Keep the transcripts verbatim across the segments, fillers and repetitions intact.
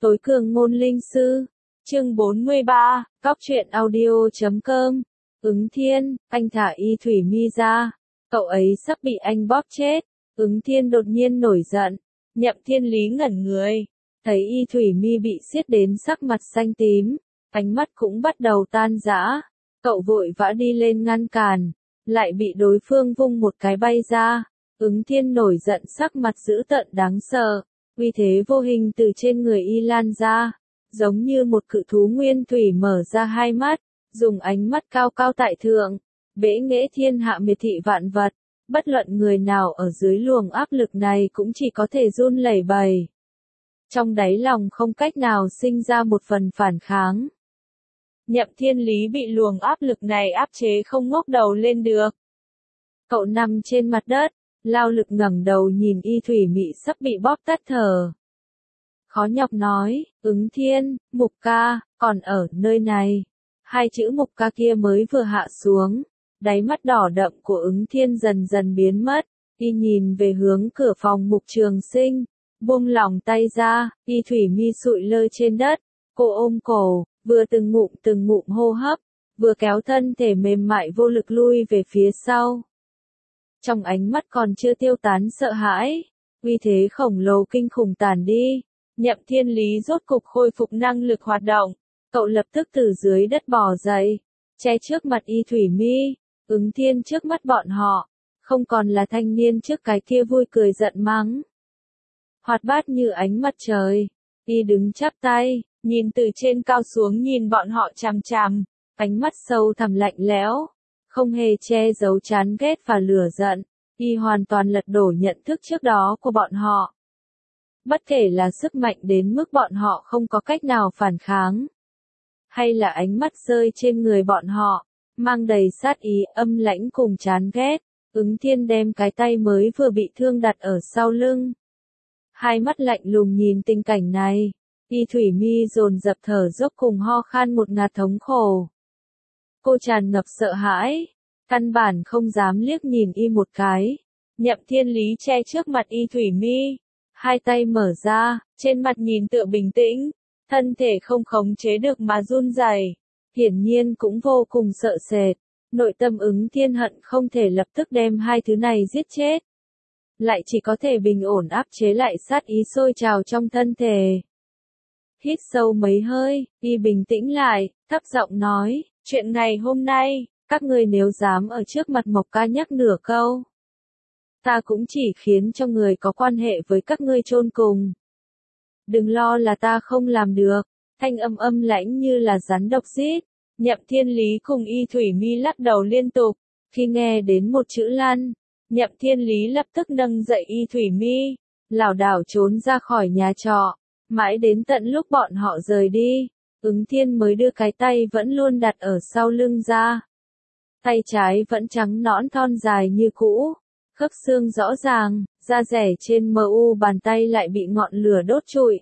Tối cường ngôn linh sư. Chương bốn mươi ba, Cóc truyện audio chấm com. Ứng Thiên, anh thả Y Thủy Mi ra. Cậu ấy sắp bị anh bóp chết. Ứng Thiên đột nhiên nổi giận. Nhậm Thiên Lý ngẩn người. Thấy Y Thủy Mi bị siết đến sắc mặt xanh tím. Ánh mắt cũng bắt đầu tan rã. Cậu vội vã đi lên ngăn cản. Lại bị đối phương vung một cái bay ra. Ứng Thiên nổi giận sắc mặt dữ tợn đáng sợ. Uy thế vô hình từ trên người y lan ra. Giống như một cự thú nguyên thủy mở ra hai mắt. Dùng ánh mắt cao cao tại thượng. Bẽ nghễ thiên hạ miệt thị vạn vật. Bất luận người nào ở dưới luồng áp lực này cũng chỉ có thể run lẩy bẩy. Trong đáy lòng không cách nào sinh ra một phần phản kháng. Nhậm Thiên Lý bị luồng áp lực này áp chế không ngóc đầu lên được. Cậu nằm trên mặt đất, lao lực ngẩng đầu nhìn Y Thủy Mị sắp bị bóp tắt thở. Khó nhọc nói, Ứng Thiên, Mục ca, còn ở nơi này. Hai chữ Mục ca kia mới vừa hạ xuống, đáy mắt đỏ đậm của Ứng Thiên dần dần biến mất. Y nhìn về hướng cửa phòng Mục Trường Sinh, buông lỏng tay ra, Y Thủy Mi sụi lơ trên đất, cô ôm cổ, vừa từng ngụm từng ngụm hô hấp, vừa kéo thân thể mềm mại vô lực lui về phía sau. Trong ánh mắt còn chưa tiêu tán sợ hãi, uy thế khổng lồ kinh khủng tàn đi. Nhậm Thiên Lý rốt cục khôi phục năng lực hoạt động, cậu lập tức từ dưới đất bò dậy, che trước mặt Y Thủy Mi. Ứng Thiên trước mắt bọn họ, không còn là thanh niên trước cái kia vui cười giận mắng. Hoạt bát như ánh mặt trời, Y đứng chắp tay, nhìn từ trên cao xuống nhìn bọn họ chằm chằm, ánh mắt sâu thẳm lạnh lẽo, không hề che giấu chán ghét và lửa giận. Y hoàn toàn lật đổ nhận thức trước đó của bọn họ. Bất kể là sức mạnh đến mức bọn họ không có cách nào phản kháng, hay là ánh mắt rơi trên người bọn họ, mang đầy sát ý âm lãnh cùng chán ghét, Ứng Thiên đem cái tay mới vừa bị thương đặt ở sau lưng. Hai mắt lạnh lùng nhìn tình cảnh này, Y Thủy Mi dồn dập thở dốc cùng ho khan một ngạt thống khổ. Cô tràn ngập sợ hãi, căn bản không dám liếc nhìn Y một cái. Nhậm Thiên Lý che trước mặt Y Thủy Mi, hai tay mở ra, trên mặt nhìn tựa bình tĩnh, thân thể không khống chế được mà run rẩy, hiển nhiên cũng vô cùng sợ sệt. Nội tâm Ứng Thiên hận không thể lập tức đem hai thứ này giết chết, lại chỉ có thể bình ổn áp chế lại sát ý sôi trào trong thân thể. Hít sâu mấy hơi, Y bình tĩnh lại, thấp giọng nói, chuyện ngày hôm nay, các ngươi nếu dám ở trước mặt Mộc ca nhắc nửa câu, ta cũng chỉ khiến cho người có quan hệ với các ngươi chôn cùng. Đừng lo là ta không làm được, thanh âm âm lãnh như là rắn độc rít. Nhậm Thiên Lý cùng Y Thủy Mi lắc đầu liên tục, khi nghe đến một chữ lăn, Nhậm Thiên Lý lập tức nâng dậy Y Thủy Mi, lảo đảo trốn ra khỏi nhà trọ, mãi đến tận lúc bọn họ rời đi, Ứng Thiên mới đưa cái tay vẫn luôn đặt ở sau lưng ra. Tay trái vẫn trắng nõn thon dài như cũ, khớp xương rõ ràng, da rẻ trên mờ u bàn tay lại bị ngọn lửa đốt trụi.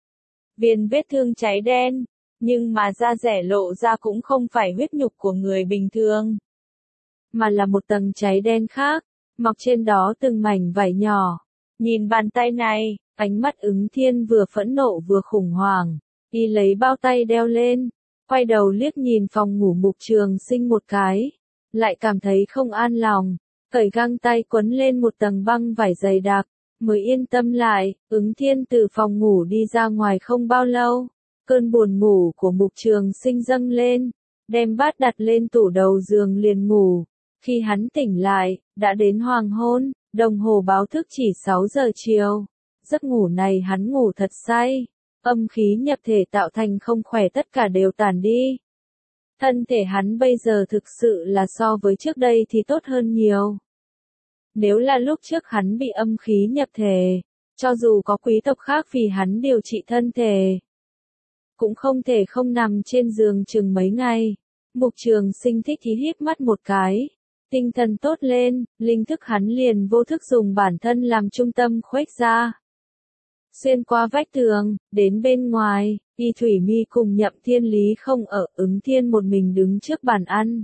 Viên vết thương cháy đen, nhưng mà da rẻ lộ ra cũng không phải huyết nhục của người bình thường, mà là một tầng cháy đen khác, mọc trên đó từng mảnh vảy nhỏ. Nhìn bàn tay này, ánh mắt Ứng Thiên vừa phẫn nộ vừa khủng hoảng. Y lấy bao tay đeo lên, quay đầu liếc nhìn phòng ngủ Mục Trường Sinh một cái, lại cảm thấy không an lòng, cởi găng tay quấn lên một tầng băng vải dày đặc, mới yên tâm lại. Ứng Thiên từ phòng ngủ đi ra ngoài không bao lâu, cơn buồn ngủ của Mục Trường Sinh dâng lên, đem bát đặt lên tủ đầu giường liền ngủ. Khi hắn tỉnh lại, đã đến hoàng hôn, đồng hồ báo thức chỉ sáu giờ chiều. Giấc ngủ này hắn ngủ thật say, âm khí nhập thể tạo thành không khỏe tất cả đều tàn đi. Thân thể hắn bây giờ thực sự là so với trước đây thì tốt hơn nhiều. Nếu là lúc trước hắn bị âm khí nhập thể, cho dù có quý tộc khác vì hắn điều trị thân thể, cũng không thể không nằm trên giường chừng mấy ngày. Mục Trường Sinh thích thì híp mắt một cái, tinh thần tốt lên, linh thức hắn liền vô thức dùng bản thân làm trung tâm khuếch ra. Xuyên qua vách tường, đến bên ngoài, Y Thủy Mi cùng Nhậm Thiên Lý không ở, Ứng Thiên một mình đứng trước bàn ăn.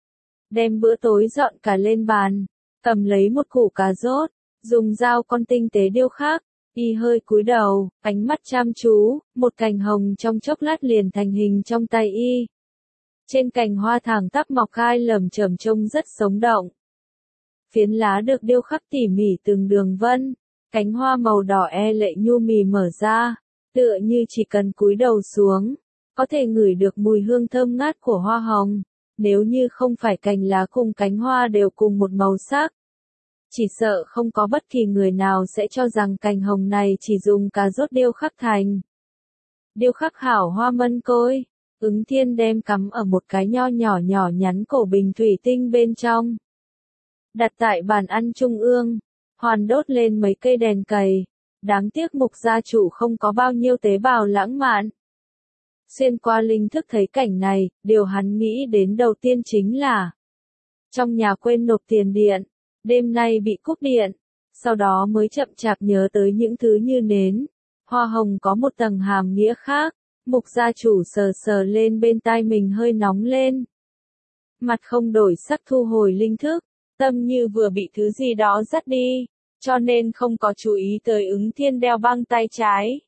Đem bữa tối dọn cả lên bàn, cầm lấy một củ cà rốt, dùng dao con tinh tế điêu khắc, Y hơi cúi đầu, ánh mắt chăm chú, một cành hồng trong chốc lát liền thành hình trong tay Y. Trên cành hoa thẳng tắp mọc gai lởm chởm trông rất sống động. Phiến lá được điêu khắc tỉ mỉ từng đường vân, cánh hoa màu đỏ e lệ nhu mì mở ra, tựa như chỉ cần cúi đầu xuống, có thể ngửi được mùi hương thơm ngát của hoa hồng. Nếu như không phải cành lá cùng cánh hoa đều cùng một màu sắc, chỉ sợ không có bất kỳ người nào sẽ cho rằng cành hồng này chỉ dùng cà rốt điêu khắc thành. Điêu khắc hảo hoa mân côi, Ứng Thiên đem cắm ở một cái nho nhỏ nhỏ nhắn cổ bình thủy tinh bên trong. Đặt tại bàn ăn trung ương, hoàn đốt lên mấy cây đèn cầy, đáng tiếc Mục gia chủ không có bao nhiêu tế bào lãng mạn. Xuyên qua linh thức thấy cảnh này, điều hắn nghĩ đến đầu tiên chính là trong nhà quên nộp tiền điện, đêm nay bị cúp điện, sau đó mới chậm chạp nhớ tới những thứ như nến, hoa hồng có một tầng hàm nghĩa khác. Mục gia chủ sờ sờ lên bên tai mình hơi nóng lên. Mặt không đổi sắc thu hồi linh thức, tâm như vừa bị thứ gì đó dắt đi, cho nên không có chú ý tới Ứng Thiên đeo băng tay trái.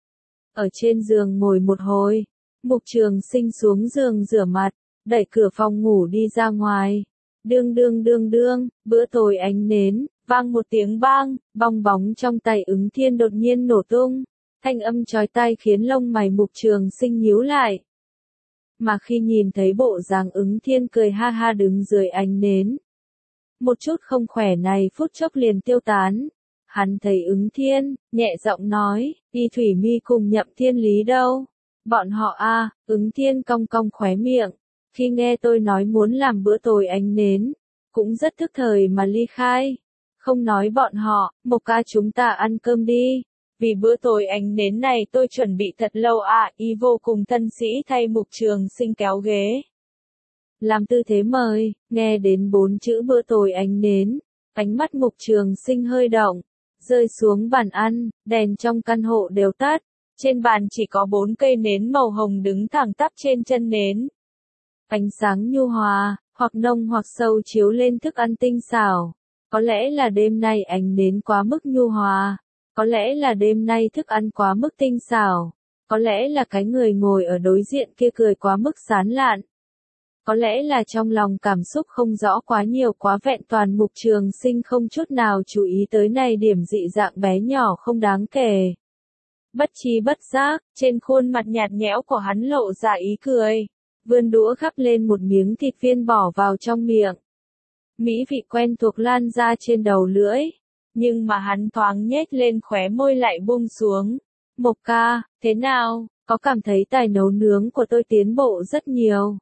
Ở trên giường ngồi một hồi, Mục Trường Sinh xuống giường rửa mặt, đẩy cửa phòng ngủ đi ra ngoài. Đương đương đương đương, bữa tối ánh nến, vang một tiếng bang, bong bóng trong tay Ứng Thiên đột nhiên nổ tung. Thanh âm chói tai khiến lông mày Mục Trường Sinh nhíu lại. Mà khi nhìn thấy bộ dáng Ứng Thiên cười ha ha đứng dưới ánh nến, một chút không khỏe này phút chốc liền tiêu tán. Hắn thấy Ứng Thiên, nhẹ giọng nói, Y Thủy Mi cùng Nhậm Thiên Lý đâu? Bọn họ a, à, Ứng Thiên cong cong khóe miệng. Khi nghe tôi nói muốn làm bữa tối ánh nến, cũng rất thức thời mà ly khai. Không nói bọn họ, Mộc ca chúng ta ăn cơm đi. Vì bữa tối ánh nến này tôi chuẩn bị thật lâu à, Y vô cùng thân sĩ thay Mục Trường Sinh kéo ghế. Làm tư thế mời, nghe đến bốn chữ bữa tối ánh nến, ánh mắt Mục Trường Sinh hơi động, rơi xuống bàn ăn, đèn trong căn hộ đều tắt, trên bàn chỉ có bốn cây nến màu hồng đứng thẳng tắp trên chân nến. Ánh sáng nhu hòa, hoặc nông hoặc sâu chiếu lên thức ăn tinh xảo, có lẽ là đêm nay ánh nến quá mức nhu hòa. Có lẽ là đêm nay thức ăn quá mức tinh xảo, có lẽ là cái người ngồi ở đối diện kia cười quá mức sán lạn. Có lẽ là trong lòng cảm xúc không rõ quá nhiều quá vẹn toàn. Mục Trường Sinh không chút nào chú ý tới này điểm dị dạng bé nhỏ không đáng kể. Bất trí bất giác, trên khuôn mặt nhạt nhẽo của hắn lộ ra ý cười, vươn đũa gắp lên một miếng thịt viên bỏ vào trong miệng. Mỹ vị quen thuộc lan ra trên đầu lưỡi. Nhưng mà hắn thoáng nhếch lên khóe môi lại buông xuống. Mộc ca, thế nào, có cảm thấy tài nấu nướng của tôi tiến bộ rất nhiều?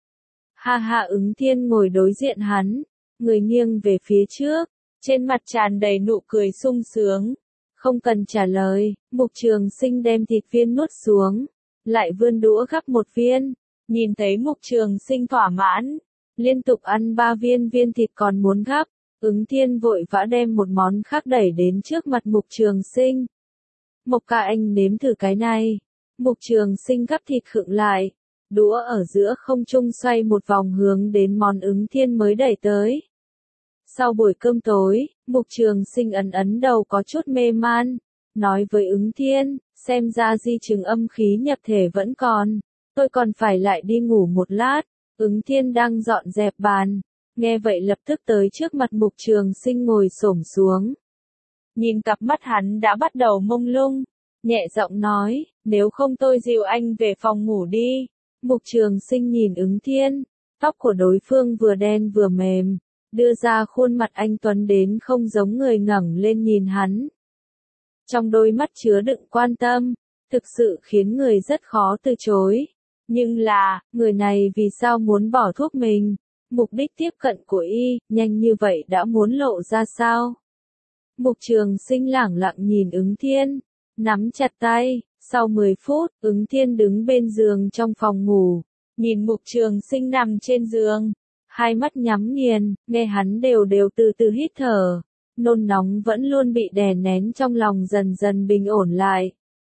Ha ha, Ứng Thiên ngồi đối diện hắn, người nghiêng về phía trước, trên mặt tràn đầy nụ cười sung sướng. Không cần trả lời, Mục Trường Sinh đem thịt viên nuốt xuống, lại vươn đũa gắp một viên, nhìn thấy Mục Trường Sinh thỏa mãn, liên tục ăn ba viên viên thịt còn muốn gắp. Ứng Thiên vội vã đem một món khác đẩy đến trước mặt Mục Trường Sinh. Mộc ca anh nếm thử cái này. Mục Trường Sinh gắp thịt khựng lại, đũa ở giữa không trung xoay một vòng hướng đến món Ứng Thiên mới đẩy tới. Sau buổi cơm tối, Mục Trường Sinh ấn ấn đầu có chút mê man, nói với Ứng Thiên, xem ra di chứng âm khí nhập thể vẫn còn, tôi còn phải lại đi ngủ một lát. Ứng Thiên đang dọn dẹp bàn. Nghe vậy lập tức tới trước mặt Mục Trường Sinh ngồi xổm xuống. Nhìn cặp mắt hắn đã bắt đầu mông lung, nhẹ giọng nói, nếu không tôi dìu anh về phòng ngủ đi. Mục Trường Sinh nhìn Ứng Thiên, tóc của đối phương vừa đen vừa mềm, đưa ra khuôn mặt anh tuấn đến không giống người ngẩng lên nhìn hắn. Trong đôi mắt chứa đựng quan tâm, thực sự khiến người rất khó từ chối. Nhưng là, người này vì sao muốn bỏ thuốc mình? Mục đích tiếp cận của Y, nhanh như vậy đã muốn lộ ra sao? Mục Trường Sinh lẳng lặng nhìn Ứng Thiên, nắm chặt tay. Sau mười phút, Ứng Thiên đứng bên giường trong phòng ngủ, nhìn Mục Trường Sinh nằm trên giường, hai mắt nhắm nghiền, nghe hắn đều đều từ từ hít thở, nôn nóng vẫn luôn bị đè nén trong lòng dần dần bình ổn lại.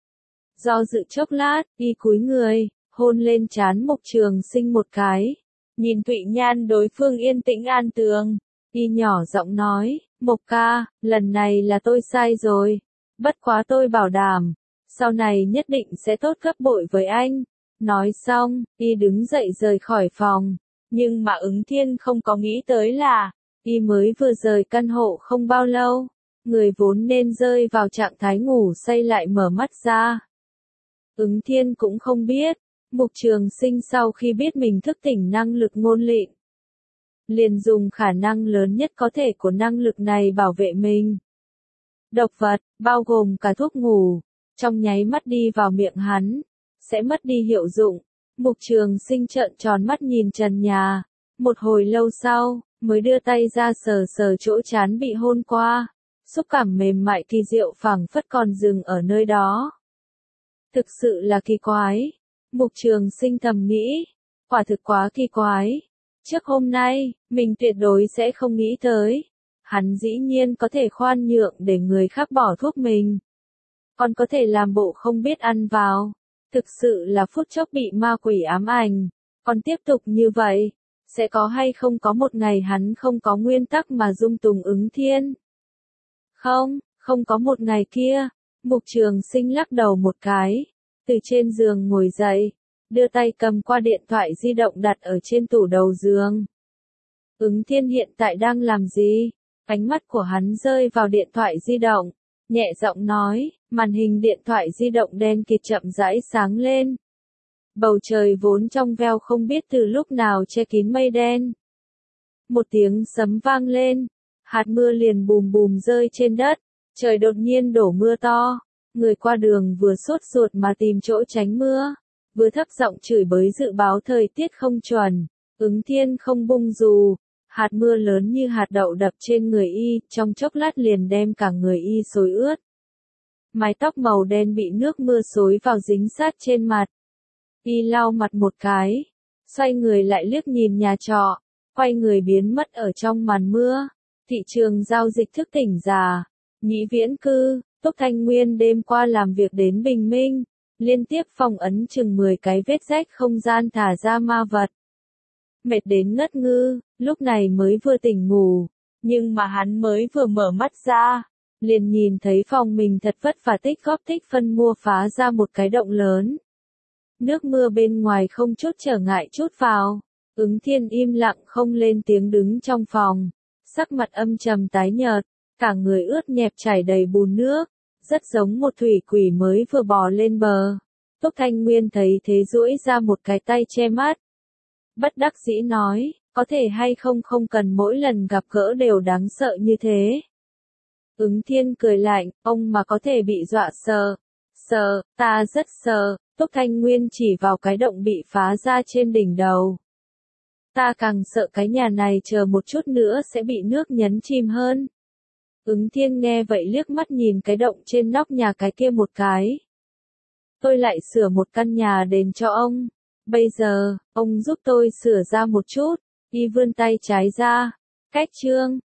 Do dự chốc lát, Y cúi người, hôn lên trán Mục Trường Sinh một cái. Nhìn Thụy Nhan đối phương yên tĩnh an tường, Y nhỏ giọng nói, Mộc ca, lần này là tôi sai rồi. Bất quá tôi bảo đảm, sau này nhất định sẽ tốt gấp bội với anh. Nói xong, y đứng dậy rời khỏi phòng. Nhưng mà Ứng Thiên không có nghĩ tới là, y mới vừa rời căn hộ không bao lâu. Người vốn nên rơi vào trạng thái ngủ say lại mở mắt ra. Ứng Thiên cũng không biết, Mục Trường Sinh sau khi biết mình thức tỉnh năng lực ngôn lịnh, liền dùng khả năng lớn nhất có thể của năng lực này bảo vệ mình. Độc vật, bao gồm cả thuốc ngủ, trong nháy mắt đi vào miệng hắn, sẽ mất đi hiệu dụng. Mục Trường Sinh trợn tròn mắt nhìn trần nhà, một hồi lâu sau, mới đưa tay ra sờ sờ chỗ trán bị hôn qua, xúc cảm mềm mại kỳ diệu phảng phất còn dừng ở nơi đó. Thực sự là kỳ quái, Mục Trường Sinh thầm nghĩ, quả thực quá kỳ quái. Trước hôm nay, mình tuyệt đối sẽ không nghĩ tới, hắn dĩ nhiên có thể khoan nhượng để người khác bỏ thuốc mình, còn có thể làm bộ không biết ăn vào. Thực sự là phút chốc bị ma quỷ ám ảnh, còn tiếp tục như vậy, sẽ có hay không có một ngày hắn không có nguyên tắc mà dung tùng Ứng Thiên. Không, không có một ngày kia. Mục Trường Sinh lắc đầu một cái, từ trên giường ngồi dậy, đưa tay cầm qua điện thoại di động đặt ở trên tủ đầu giường. Ứng Thiên hiện tại đang làm gì? Ánh mắt của hắn rơi vào điện thoại di động, nhẹ giọng nói, màn hình điện thoại di động đen kịt chậm rãi sáng lên. Bầu trời vốn trong veo không biết từ lúc nào che kín mây đen. Một tiếng sấm vang lên, hạt mưa liền bùm bùm rơi trên đất, trời đột nhiên đổ mưa to. Người qua đường vừa sốt ruột mà tìm chỗ tránh mưa, vừa thấp giọng chửi bới dự báo thời tiết không chuẩn. Ứng Thiên không bung dù, hạt mưa lớn như hạt đậu đập trên người y, trong chốc lát liền đem cả người y xối ướt. Mái tóc màu đen bị nước mưa xối vào dính sát trên mặt. Y lau mặt một cái, xoay người lại liếc nhìn nhà trọ, quay người biến mất ở trong màn mưa. Thị trường giao dịch thức tỉnh già, Nhĩ Viễn Cư, Túc Thanh Nguyên đêm qua làm việc đến bình minh, liên tiếp phong ấn chừng mười cái vết rách không gian thả ra ma vật. Mệt đến ngất ngư, lúc này mới vừa tỉnh ngủ, nhưng mà hắn mới vừa mở mắt ra, liền nhìn thấy phòng mình thật vất vả tích góp tích phân mua phá ra một cái động lớn. Nước mưa bên ngoài không chút trở ngại chút vào, Ứng Thiên im lặng không lên tiếng đứng trong phòng, sắc mặt âm trầm tái nhợt, cả người ướt nhẹp chảy đầy bùn nước, rất giống một thủy quỷ mới vừa bò lên bờ. Túc Thanh Nguyên thấy thế duỗi ra một cái tay che mắt. Bất đắc dĩ nói, có thể hay không không cần mỗi lần gặp gỡ đều đáng sợ như thế. Ứng Thiên cười lạnh, ông mà có thể bị dọa sợ. Sợ, ta rất sợ. Túc Thanh Nguyên chỉ vào cái động bị phá ra trên đỉnh đầu. Ta càng sợ cái nhà này chờ một chút nữa sẽ bị nước nhấn chìm hơn. Ứng Thiên nghe vậy liếc mắt nhìn cái động trên nóc nhà cái kia một cái. Tôi lại sửa một căn nhà đền cho ông. Bây giờ, ông giúp tôi sửa ra một chút. Y vươn tay trái ra. Cách chương.